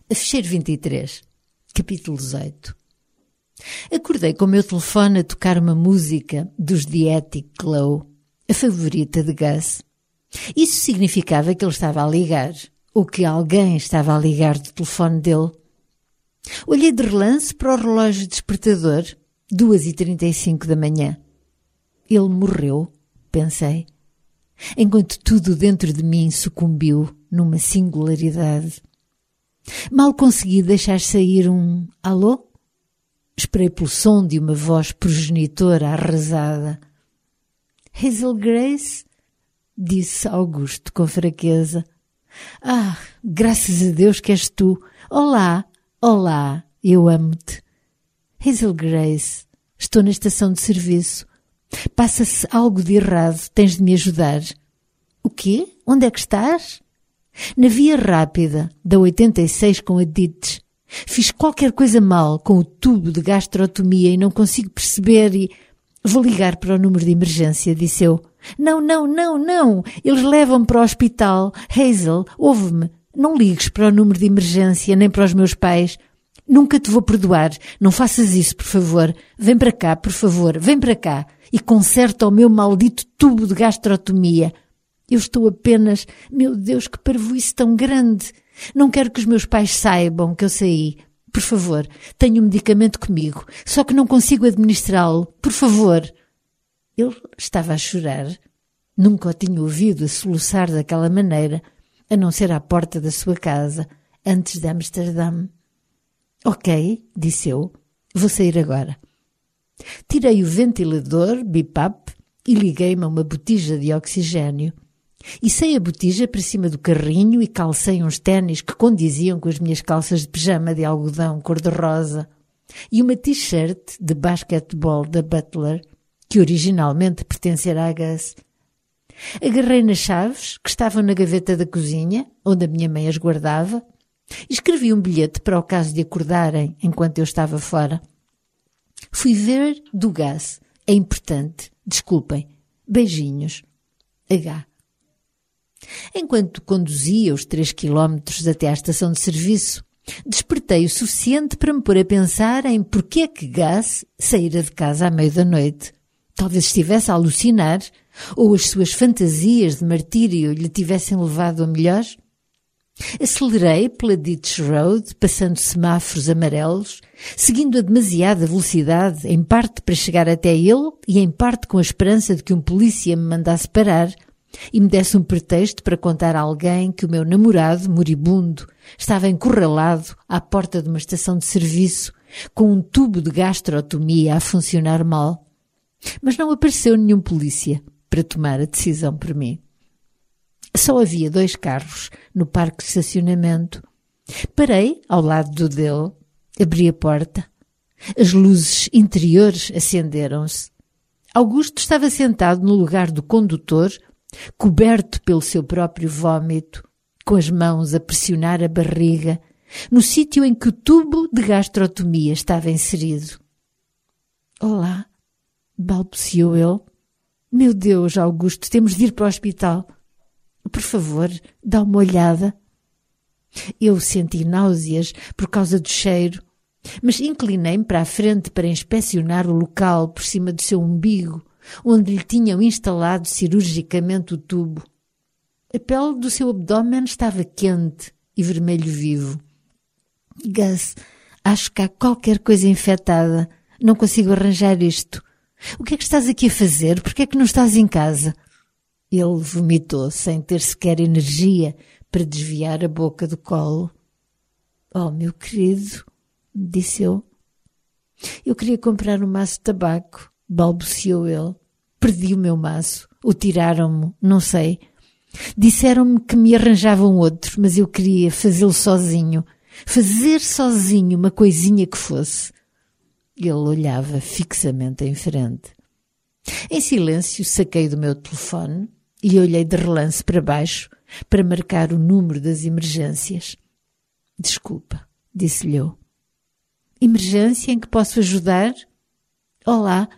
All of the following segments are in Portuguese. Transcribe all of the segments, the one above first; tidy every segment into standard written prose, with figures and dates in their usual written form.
Fecheiro 23, capítulo 18. Acordei com o meu telefone a tocar uma música dos The Attic Glow, a favorita de Gus. Isso significava que ele estava a ligar, ou que alguém estava a ligar do telefone dele. Olhei de relance para o relógio despertador, 2h35 da manhã. Ele morreu, pensei, enquanto tudo dentro de mim sucumbiu numa singularidade. Mal consegui deixar sair um alô. Esperei pelo som de uma voz progenitora arrasada. Hazel Grace? Disse Augusto com fraqueza. Ah, graças a Deus que és tu. Olá, olá, eu amo-te. Hazel Grace, estou na estação de serviço. Passa-se algo de errado, tens de me ajudar. O quê? Onde é que estás? Na via rápida da 86 com a Dites. Fiz qualquer coisa mal com o tubo de gastrotomia e não consigo perceber e... Vou ligar para o número de emergência, disse eu. Não, eles levam-me para o hospital. Hazel, ouve-me, não ligues para o número de emergência nem para os meus pais. Nunca te vou perdoar, não faças isso, por favor. Vem para cá, por favor, vem para cá e conserta o meu maldito tubo de gastrotomia. Eu estou apenas... Meu Deus, que parvoíce tão grande! Não quero que os meus pais saibam que eu saí. Por favor, tenho um medicamento comigo, só que não consigo administrá-lo. Por favor. Ele estava a chorar. Nunca o tinha ouvido a soluçar daquela maneira, a não ser à porta da sua casa, antes de Amsterdã. Ok, disse eu, vou sair agora. Tirei o ventilador, BiPAP, e liguei-me a uma botija de oxigênio. Içei a botija para cima do carrinho e calcei uns ténis que condiziam com as minhas calças de pijama de algodão cor-de-rosa e uma t-shirt de basquetebol da Butler, que originalmente pertencera a Gus. Agarrei nas chaves, que estavam na gaveta da cozinha, onde a minha mãe as guardava, e escrevi um bilhete para o caso de acordarem enquanto eu estava fora. Fui ver do Gus. É importante. Desculpem. Beijinhos. H. Enquanto conduzia os 3 quilómetros até à estação de serviço, despertei o suficiente para me pôr a pensar em porquê é que Gus saíra de casa à meia da noite. Talvez estivesse a alucinar, ou as suas fantasias de martírio lhe tivessem levado a melhor. Acelerei pela Ditch Road, passando semáforos amarelos, seguindo a demasiada velocidade, em parte para chegar até ele e em parte com a esperança de que um polícia me mandasse parar e me desse um pretexto para contar a alguém que o meu namorado, moribundo, estava encurralado à porta de uma estação de serviço com um tubo de gastrotomia a funcionar mal. Mas não apareceu nenhum polícia para tomar a decisão por mim. Só havia 2 carros no parque de estacionamento. Parei ao lado do dele, abri a porta. As luzes interiores acenderam-se. Augusto estava sentado no lugar do condutor, coberto pelo seu próprio vômito, com as mãos a pressionar a barriga, no sítio em que o tubo de gastrotomia estava inserido. Olá, balbuciou ele. Meu Deus, Augusto, temos de ir para o hospital. Por favor, dá uma olhada. Eu senti náuseas por causa do cheiro, mas inclinei-me para a frente para inspecionar o local por cima do seu umbigo, onde lhe tinham instalado cirurgicamente o tubo. A pele do seu abdômen estava quente e vermelho vivo. Gus, acho que há qualquer coisa infectada. Não consigo arranjar isto. O que é que estás aqui a fazer? Por que é que não estás em casa? Ele vomitou sem ter sequer energia para desviar a boca do colo. Oh, meu querido, disse eu. Eu queria comprar um maço de tabaco, balbuciou ele. Perdi o meu maço, ou tiraram-me, não sei. Disseram-me que me arranjavam outro, mas eu queria fazê-lo sozinho. Fazer sozinho uma coisinha que fosse. Ele olhava fixamente em frente. Em silêncio, saquei do meu telefone e olhei de relance para baixo para marcar o número das emergências. Desculpa, disse-lhe eu. Emergência em que posso ajudar? Olá.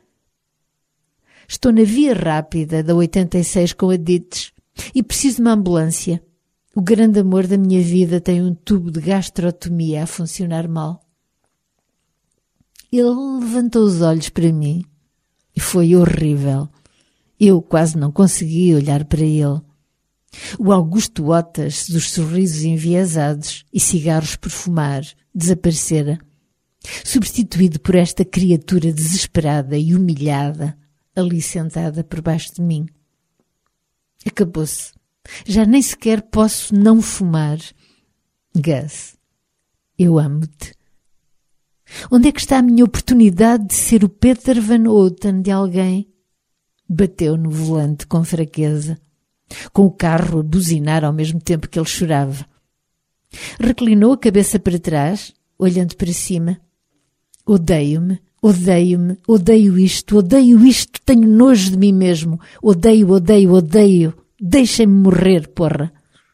Estou na via rápida da 86 com a Dites e preciso de uma ambulância. O grande amor da minha vida tem um tubo de gastrotomia a funcionar mal. Ele levantou os olhos para mim e foi horrível. Eu quase não consegui olhar para ele. O Augusto Otas dos sorrisos enviesados e cigarros perfumar desaparecera, substituído por esta criatura desesperada e humilhada ali sentada por baixo de mim. Acabou-se. Já nem sequer posso não fumar. Gus, eu amo-te. Onde é que está a minha oportunidade de ser o Peter Van Houten de alguém? Bateu no volante com fraqueza, com o carro a buzinar ao mesmo tempo que ele chorava. Reclinou a cabeça para trás, olhando para cima. Odeio-me, odeio-me, odeio isto, tenho nojo de mim mesmo. Odeio, odeio, odeio. Deixem-me morrer, porra.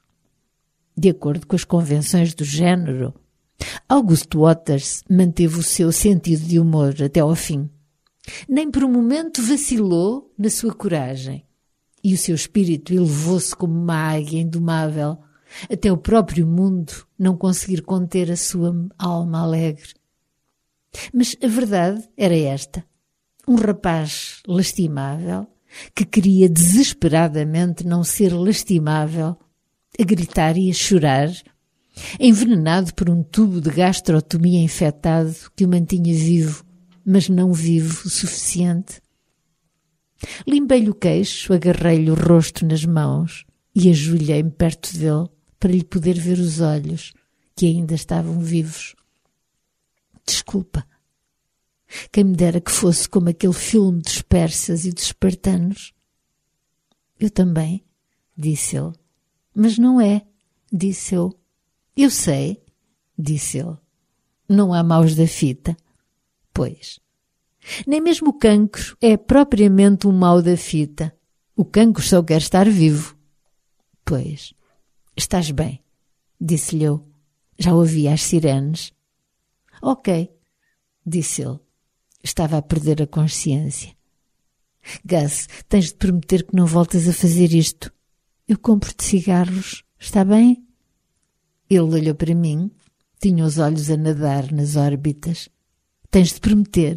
De acordo com as convenções do género, Augusto Waters manteve o seu sentido de humor até ao fim. Nem por um momento vacilou na sua coragem. E o seu espírito elevou-se como uma águia indomável, até o próprio mundo não conseguir conter a sua alma alegre. Mas a verdade era esta. Um rapaz lastimável, que queria desesperadamente não ser lastimável, a gritar e a chorar, envenenado por um tubo de gastrotomia infectado que o mantinha vivo, mas não vivo o suficiente. Limpei-lhe o queixo, agarrei-lhe o rosto nas mãos e ajoelhei-me perto dele para lhe poder ver os olhos, que ainda estavam vivos. Desculpa. Quem me dera que fosse como aquele filme dos persas e dos espartanos. Eu também, disse ele. Mas não é, disse eu. Eu sei, disse ele. Não há maus da fita. Pois. Nem mesmo o cancro é propriamente um mau da fita. O cancro só quer estar vivo. Pois. Estás bem, disse-lhe eu. Já ouvi as sirenes. Ok, disse ele. Estava a perder a consciência. Gus, tens de prometer que não voltas a fazer isto. Eu compro-te cigarros, está bem? Ele olhou para mim, tinha os olhos a nadar nas órbitas. Tens de prometer.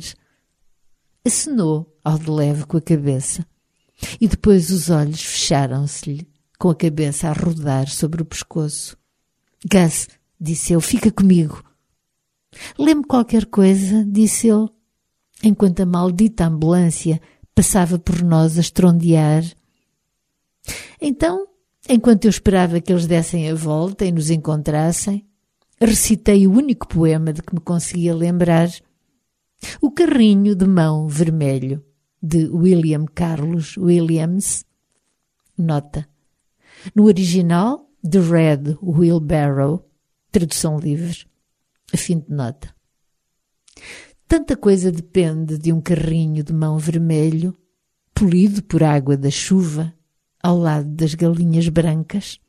Acenou ao de leve com a cabeça e depois os olhos fecharam-se-lhe com a cabeça a rodar sobre o pescoço. Gus, disse eu, fica comigo. Lê-me qualquer coisa, disse ele, enquanto a maldita ambulância passava por nós a estrondear. Então, enquanto eu esperava que eles dessem a volta e nos encontrassem, recitei o único poema de que me conseguia lembrar, O Carrinho de Mão Vermelho, de William Carlos Williams. Nota. No original, The Red Wheelbarrow, tradução livre. A fim de nota. Tanta coisa depende de um carrinho de mão vermelho, polido por água da chuva, ao lado das galinhas brancas.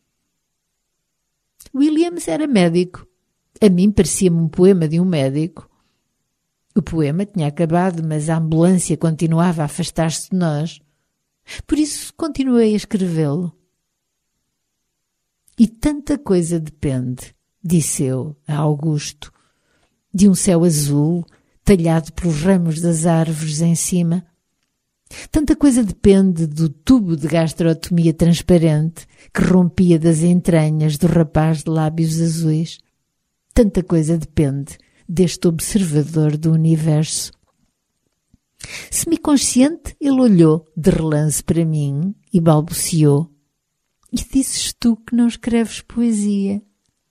Williams era médico. A mim parecia-me um poema de um médico. O poema tinha acabado, mas a ambulância continuava a afastar-se de nós. Por isso continuei a escrevê-lo. E tanta coisa depende, disse eu a Augusto, de um céu azul, talhado pelos ramos das árvores em cima. Tanta coisa depende do tubo de gastrotomia transparente que rompia das entranhas do rapaz de lábios azuis. Tanta coisa depende deste observador do universo. Semiconsciente, ele olhou de relance para mim e balbuciou. E dizes tu que não escreves poesia?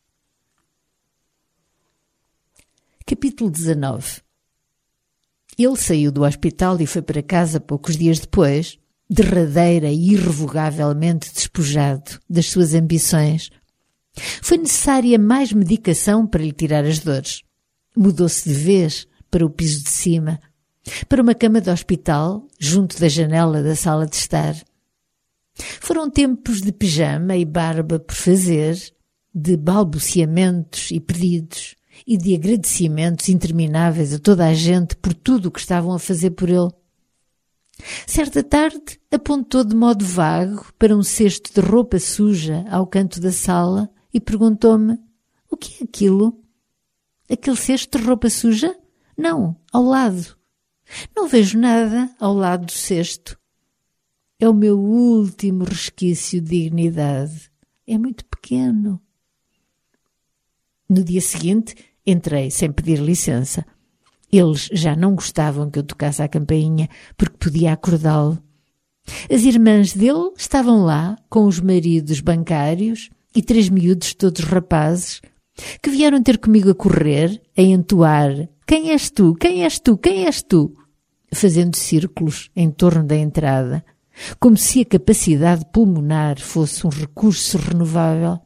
Capítulo 19. Ele saiu do hospital e foi para casa poucos dias depois, derradeira e irrevogavelmente despojado das suas ambições. Foi necessária mais medicação para lhe tirar as dores. Mudou-se de vez para o piso de cima, para uma cama de hospital, junto da janela da sala de estar. Foram tempos de pijama e barba por fazer, de balbuciamentos e pedidos, e de agradecimentos intermináveis a toda a gente por tudo o que estavam a fazer por ele. Certa tarde, apontou de modo vago para um cesto de roupa suja ao canto da sala e perguntou-me: o que é aquilo? Aquele cesto de roupa suja? Não, ao lado. Não vejo nada ao lado do cesto. É o meu último resquício de dignidade. É muito pequeno. No dia seguinte, entrei sem pedir licença. Eles já não gostavam que eu tocasse a campainha porque podia acordá-lo. As irmãs dele estavam lá com os maridos bancários e 3 miúdos todos rapazes que vieram ter comigo a correr, a entoar: quem és tu? Quem és tu? Quem és tu? Fazendo círculos em torno da entrada, como se a capacidade pulmonar fosse um recurso renovável.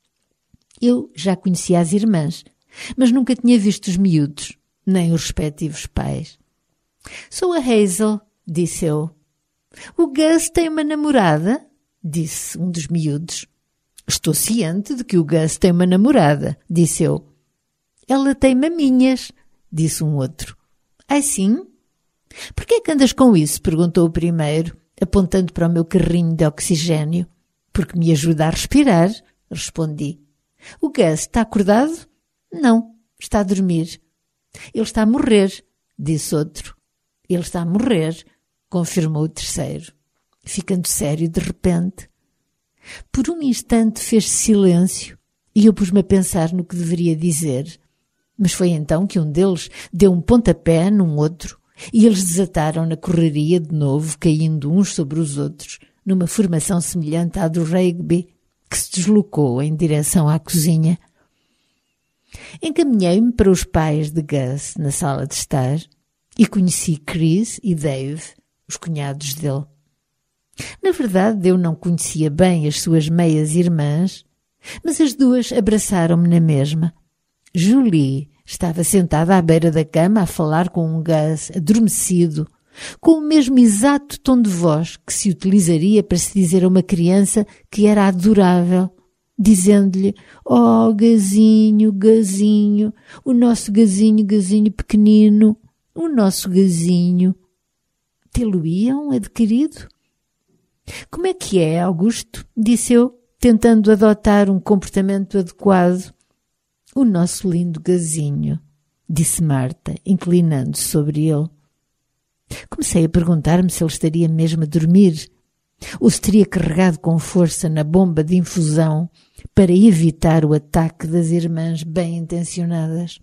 Eu já conhecia as irmãs, mas nunca tinha visto os miúdos, nem os respectivos pais. Sou a Hazel, disse eu. O Gus tem uma namorada? Disse um dos miúdos. Estou ciente de que o Gus tem uma namorada, disse eu. Ela tem maminhas, disse um outro. Ai sim? Por que é que andas com isso? Perguntou o primeiro, apontando para o meu carrinho de oxigênio. Porque me ajuda a respirar, respondi. O Gus está acordado? Não, está a dormir. Ele está a morrer, disse outro. Ele está a morrer, confirmou o terceiro, ficando sério de repente. Por um instante fez-se silêncio e eu pus-me a pensar no que deveria dizer. Mas foi então que um deles deu um pontapé num outro e eles desataram na correria de novo, caindo uns sobre os outros, numa formação semelhante à do rugby, que se deslocou em direção à cozinha. Encaminhei-me para os pais de Gus na sala de estar e conheci Chris e Dave, os cunhados dele. Na verdade, eu não conhecia bem as suas meias-irmãs, mas as duas abraçaram-me na mesma. Julie estava sentada à beira da cama a falar com um Gus adormecido, com o mesmo exato tom de voz que se utilizaria para se dizer a uma criança que era adorável, dizendo-lhe: oh, Gazinho, Gazinho, o nosso Gazinho, Gazinho pequenino, o nosso Gazinho. Tê-lo-iam adquirido? Como é que é, Augusto? Disse eu, tentando adotar um comportamento adequado. O nosso lindo Gazinho, disse Marta, inclinando-se sobre ele. Comecei a perguntar-me se ele estaria mesmo a dormir, ou se teria carregado com força na bomba de infusão para evitar o ataque das irmãs bem-intencionadas.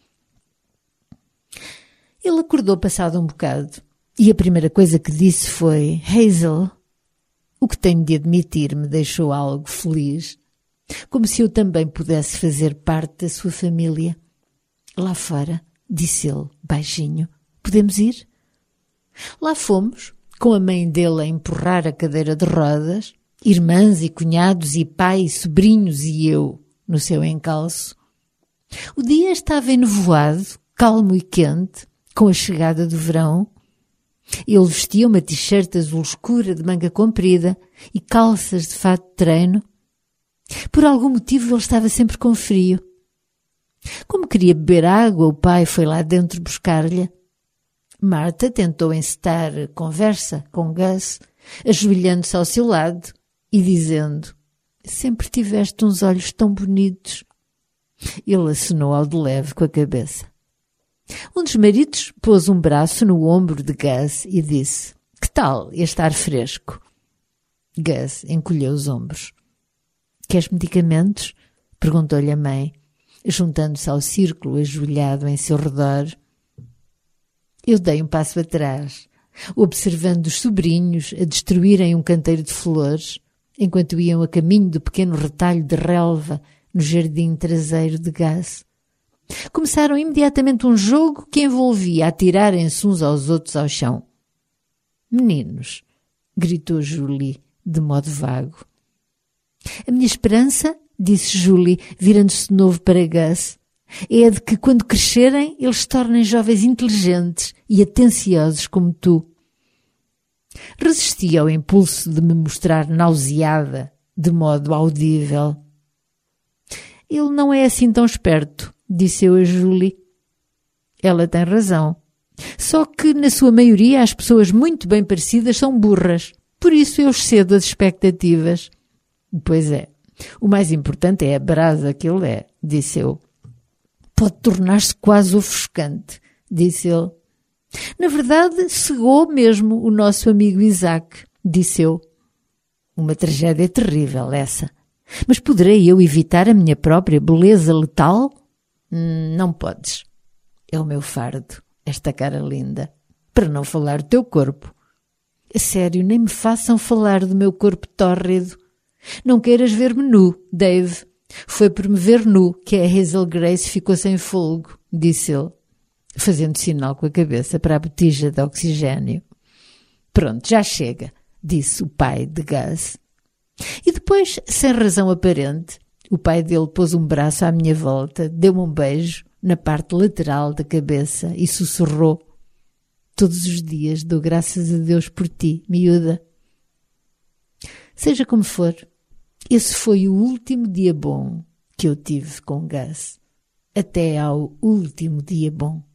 Ele acordou passado um bocado, e a primeira coisa que disse foi: Hazel. O que tenho de admitir me deixou algo feliz, como se eu também pudesse fazer parte da sua família. Lá fora, disse ele, baixinho, podemos ir? Lá fomos, com a mãe dele a empurrar a cadeira de rodas, irmãs e cunhados e pai e sobrinhos e eu no seu encalço. O dia estava enevoado, calmo e quente, com a chegada do verão. Ele vestia uma t-shirt azul escura de manga comprida e calças de fato de treino. Por algum motivo ele estava sempre com frio. Como queria beber água, o pai foi lá dentro buscar-lhe. Marta tentou encetar conversa com Gus, ajoelhando-se ao seu lado e dizendo: sempre tiveste uns olhos tão bonitos. Ele acenou ao de leve com a cabeça. Um dos maridos pôs um braço no ombro de Gus e disse: que tal este ar fresco? Gus encolheu os ombros. Queres medicamentos? Perguntou-lhe a mãe, juntando-se ao círculo ajoelhado em seu redor. Eu dei um passo atrás, observando os sobrinhos a destruírem um canteiro de flores, enquanto iam a caminho do pequeno retalho de relva no jardim traseiro de Gus. Começaram imediatamente um jogo que envolvia atirarem-se uns aos outros ao chão. Meninos, gritou Julie, de modo vago. A minha esperança, disse Julie, virando-se de novo para Gus, é a de que quando crescerem eles se tornem jovens inteligentes e atenciosos como tu. Resisti ao impulso de me mostrar nauseada, de modo audível. Ele não é assim tão esperto, disse eu a Julie. Ela tem razão. Só que, na sua maioria, as pessoas muito bem parecidas são burras. Por isso eu excedo as expectativas. Pois é. O mais importante é a brasa que ele é, disse eu. Pode tornar-se quase ofuscante, disse ele. Na verdade, cegou mesmo o nosso amigo Isaac, disse eu. Uma tragédia terrível essa. Mas poderei eu evitar a minha própria beleza letal? Não podes. É o meu fardo, esta cara linda. Para não falar do teu corpo. A sério, nem me façam falar do meu corpo tórrido. Não queiras ver-me nu, Dave. Foi por me ver nu que a Hazel Grace ficou sem fôlego, disse ele, fazendo sinal com a cabeça para a botija de oxigênio. Pronto, já chega, disse o pai de Gus. E depois, sem razão aparente, o pai dele pôs um braço à minha volta, deu-me um beijo na parte lateral da cabeça e sussurrou: todos os dias dou graças a Deus por ti, miúda. Seja como for, esse foi o último dia bom que eu tive com Gus. Até ao último dia bom.